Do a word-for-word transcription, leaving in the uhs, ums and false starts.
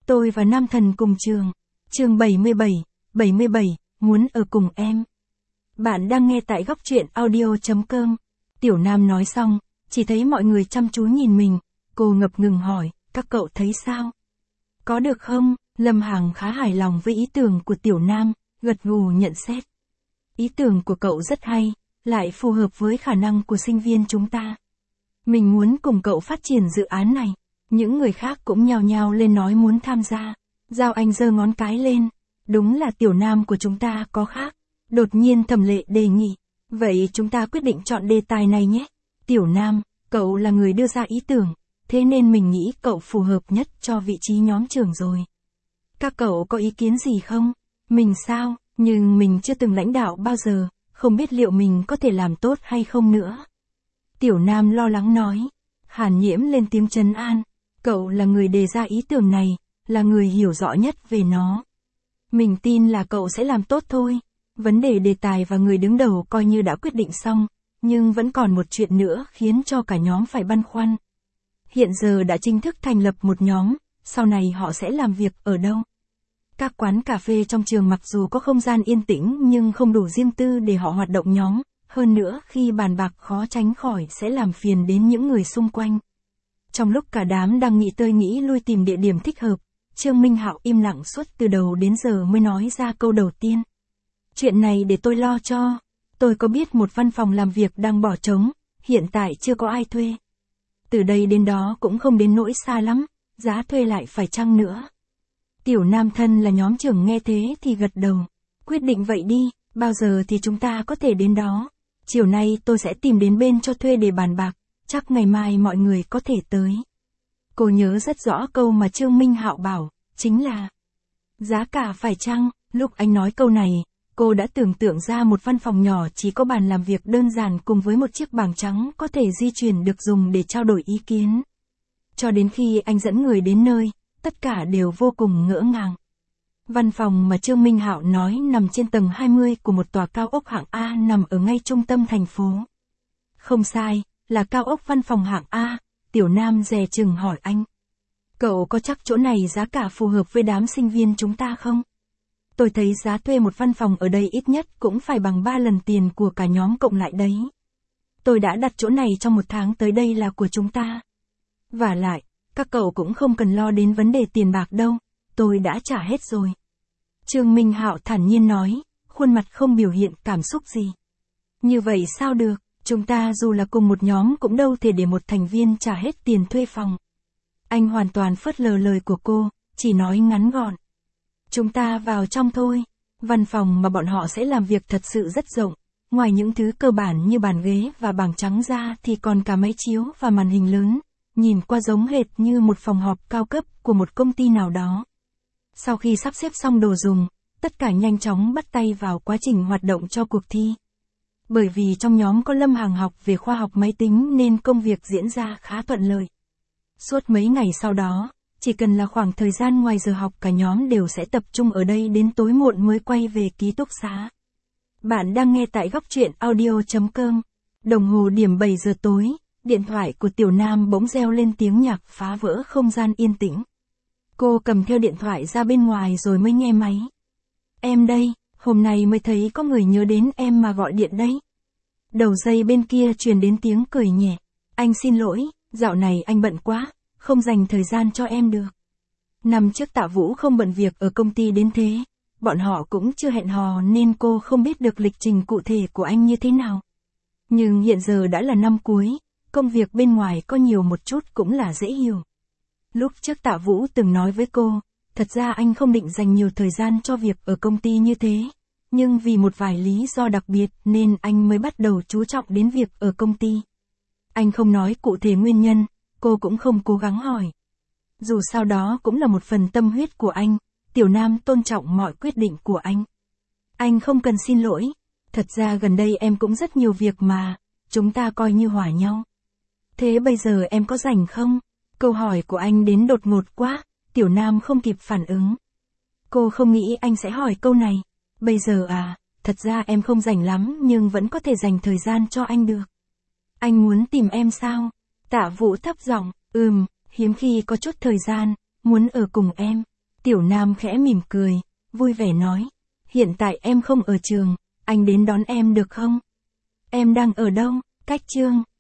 Tôi và Nam Thần cùng trường. Chương bảy mươi bảy, bảy mươi bảy, muốn ở cùng em. Bạn đang nghe tại góc truyện audio chấm com. Tiểu Nam nói xong, chỉ thấy mọi người chăm chú nhìn mình, cô ngập ngừng hỏi, các cậu thấy sao? Có được không? Lâm Hằng khá hài lòng với ý tưởng của Tiểu Nam, gật gù nhận xét. Ý tưởng của cậu rất hay, lại phù hợp với khả năng của sinh viên chúng ta. Mình muốn cùng cậu phát triển dự án này. Những người khác cũng nhao nhao lên nói muốn tham gia. Giao Anh giơ ngón cái lên. Đúng là Tiểu Nam của chúng ta có khác. Đột nhiên Thẩm Lệ đề nghị. Vậy chúng ta quyết định chọn đề tài này nhé. Tiểu Nam, cậu là người đưa ra ý tưởng. Thế nên mình nghĩ cậu phù hợp nhất cho vị trí nhóm trưởng rồi. Các cậu có ý kiến gì không? Mình sao? Nhưng mình chưa từng lãnh đạo bao giờ. Không biết liệu mình có thể làm tốt hay không nữa. Tiểu Nam lo lắng nói. Hàn Nhiễm lên tiếng trấn an. Cậu là người đề ra ý tưởng này, là người hiểu rõ nhất về nó. Mình tin là cậu sẽ làm tốt thôi. Vấn đề đề tài và người đứng đầu coi như đã quyết định xong, nhưng vẫn còn một chuyện nữa khiến cho cả nhóm phải băn khoăn. Hiện giờ đã chính thức thành lập một nhóm, sau này họ sẽ làm việc ở đâu? Các quán cà phê trong trường mặc dù có không gian yên tĩnh nhưng không đủ riêng tư để họ hoạt động nhóm, hơn nữa khi bàn bạc khó tránh khỏi sẽ làm phiền đến những người xung quanh. Trong lúc cả đám đang nghĩ tơi nghĩ lui tìm địa điểm thích hợp, Trương Minh Hạo im lặng suốt từ đầu đến giờ mới nói ra câu đầu tiên. Chuyện này để tôi lo cho. Tôi có biết một văn phòng làm việc đang bỏ trống, hiện tại chưa có ai thuê. Từ đây đến đó cũng không đến nỗi xa lắm, giá thuê lại phải chăng nữa. Tiểu Nam thân là nhóm trưởng nghe thế thì gật đầu. Quyết định vậy đi, bao giờ thì chúng ta có thể đến đó. Chiều nay tôi sẽ tìm đến bên cho thuê để bàn bạc. Chắc ngày mai mọi người có thể tới. Cô nhớ rất rõ câu mà Trương Minh Hạo bảo, chính là giá cả phải chăng. Lúc anh nói câu này, cô đã tưởng tượng ra một văn phòng nhỏ chỉ có bàn làm việc đơn giản cùng với một chiếc bảng trắng có thể di chuyển được dùng để trao đổi ý kiến. Cho đến khi anh dẫn người đến nơi, tất cả đều vô cùng ngỡ ngàng. Văn phòng mà Trương Minh Hạo nói nằm trên tầng hai mươi của một tòa cao ốc hạng A nằm ở ngay trung tâm thành phố. Không sai. Là cao ốc văn phòng hạng A, Tiểu Nam dè chừng hỏi anh. Cậu có chắc chỗ này giá cả phù hợp với đám sinh viên chúng ta không? Tôi thấy giá thuê một văn phòng ở đây ít nhất cũng phải bằng ba lần tiền của cả nhóm cộng lại đấy. Tôi đã đặt chỗ này trong một tháng tới đây là của chúng ta. Vả lại, các cậu cũng không cần lo đến vấn đề tiền bạc đâu, tôi đã trả hết rồi. Trương Minh Hạo thản nhiên nói, khuôn mặt không biểu hiện cảm xúc gì. Như vậy sao được? Chúng ta dù là cùng một nhóm cũng đâu thể để một thành viên trả hết tiền thuê phòng. Anh hoàn toàn phớt lờ lời của cô, chỉ nói ngắn gọn. Chúng ta vào trong thôi. Văn phòng mà bọn họ sẽ làm việc thật sự rất rộng. Ngoài những thứ cơ bản như bàn ghế và bảng trắng ra thì còn cả máy chiếu và màn hình lớn. Nhìn qua giống hệt như một phòng họp cao cấp của một công ty nào đó. Sau khi sắp xếp xong đồ dùng, tất cả nhanh chóng bắt tay vào quá trình hoạt động cho cuộc thi. Bởi vì trong nhóm có Lâm Hằng học về khoa học máy tính nên công việc diễn ra khá thuận lợi. Suốt mấy ngày sau đó, chỉ cần là khoảng thời gian ngoài giờ học cả nhóm đều sẽ tập trung ở đây đến tối muộn mới quay về ký túc xá. Bạn đang nghe tại góc truyện audio chấm com. Đồng hồ điểm bảy giờ tối, điện thoại của Tiểu Nam bỗng reo lên tiếng nhạc phá vỡ không gian yên tĩnh. Cô cầm theo điện thoại ra bên ngoài rồi mới nghe máy. Em đây. Hôm nay mới thấy có người nhớ đến em mà gọi điện đấy. Đầu dây bên kia truyền đến tiếng cười nhẹ. Anh xin lỗi, dạo này anh bận quá, không dành thời gian cho em được. Năm trước Tạ Vũ không bận việc ở công ty đến thế. Bọn họ cũng chưa hẹn hò nên cô không biết được lịch trình cụ thể của anh như thế nào. Nhưng hiện giờ đã là năm cuối, công việc bên ngoài có nhiều một chút cũng là dễ hiểu. Lúc trước Tạ Vũ từng nói với cô, thật ra anh không định dành nhiều thời gian cho việc ở công ty như thế. Nhưng vì một vài lý do đặc biệt nên anh mới bắt đầu chú trọng đến việc ở công ty. Anh không nói cụ thể nguyên nhân, cô cũng không cố gắng hỏi. Dù sao đó cũng là một phần tâm huyết của anh, Tiểu Nam tôn trọng mọi quyết định của anh. Anh không cần xin lỗi, thật ra gần đây em cũng rất nhiều việc mà, chúng ta coi như hòa nhau. Thế bây giờ em có rảnh không? Câu hỏi của anh đến đột ngột quá, Tiểu Nam không kịp phản ứng. Cô không nghĩ anh sẽ hỏi câu này. Bây giờ à, thật ra em không rảnh lắm nhưng vẫn có thể dành thời gian cho anh được. Anh muốn tìm em sao? Tạ Vũ thấp giọng, ừm, hiếm khi có chút thời gian, muốn ở cùng em. Tiểu Nam khẽ mỉm cười, vui vẻ nói. Hiện tại em không ở trường, anh đến đón em được không? Em đang ở đâu? Cách Chương.